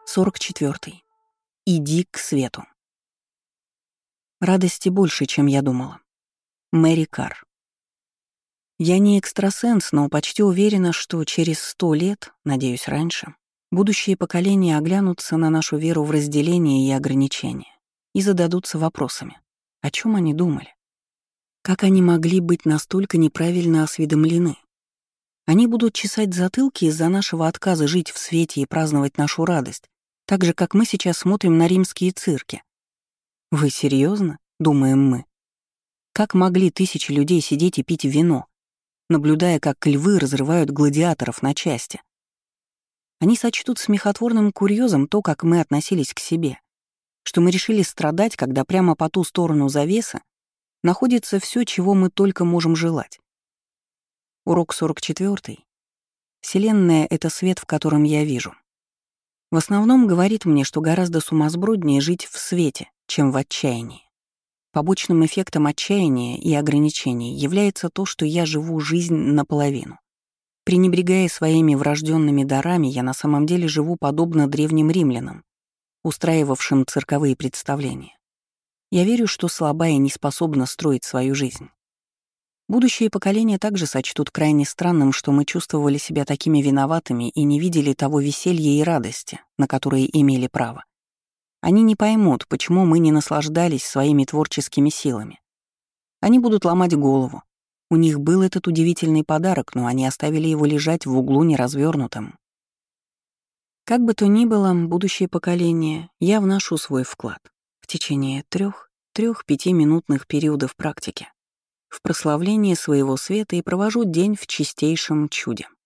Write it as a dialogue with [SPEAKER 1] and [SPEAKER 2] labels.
[SPEAKER 1] 44. Иди к свету. Радости больше, чем я думала. Мэри Карр. Я не экстрасенс, но почти уверена, что через 100 лет, надеюсь, раньше, будущие поколения оглянутся на нашу веру в разделение и ограничения и зададутся вопросами. О чем они думали? Как они могли быть настолько неправильно осведомлены? Они будут чесать затылки из-за нашего отказа жить в свете и праздновать нашу радость, так же, как мы сейчас смотрим на римские цирки. «Вы серьезно? Думаем мы. Как могли тысячи людей сидеть и пить вино, наблюдая, как львы разрывают гладиаторов на части? Они сочтут смехотворным курьезом то, как мы относились к себе, что мы решили страдать, когда прямо по ту сторону завесы находится все, чего мы только можем желать. Урок 44. Вселенная — это свет, в котором я вижу. В основном говорит мне, что гораздо сумасброднее жить в свете, чем в отчаянии. Побочным эффектом отчаяния и ограничений является то, что я живу жизнь наполовину. Пренебрегая своими врожденными дарами, я на самом деле живу подобно древним римлянам, устраивавшим цирковые представления. Я верю, что слабая не способна строить свою жизнь. Будущие поколения также сочтут крайне странным, что мы чувствовали себя такими виноватыми и не видели того веселья и радости, на которые имели право. Они не поймут, почему мы не наслаждались своими творческими силами. Они будут ломать голову. У них был этот удивительный подарок, но они оставили его лежать в углу неразвернутым. Как бы то ни было, будущее поколение, я вношу свой вклад в течение 3-5-минутных периодов практики в прославление своего света и провожу день в чистейшем чуде.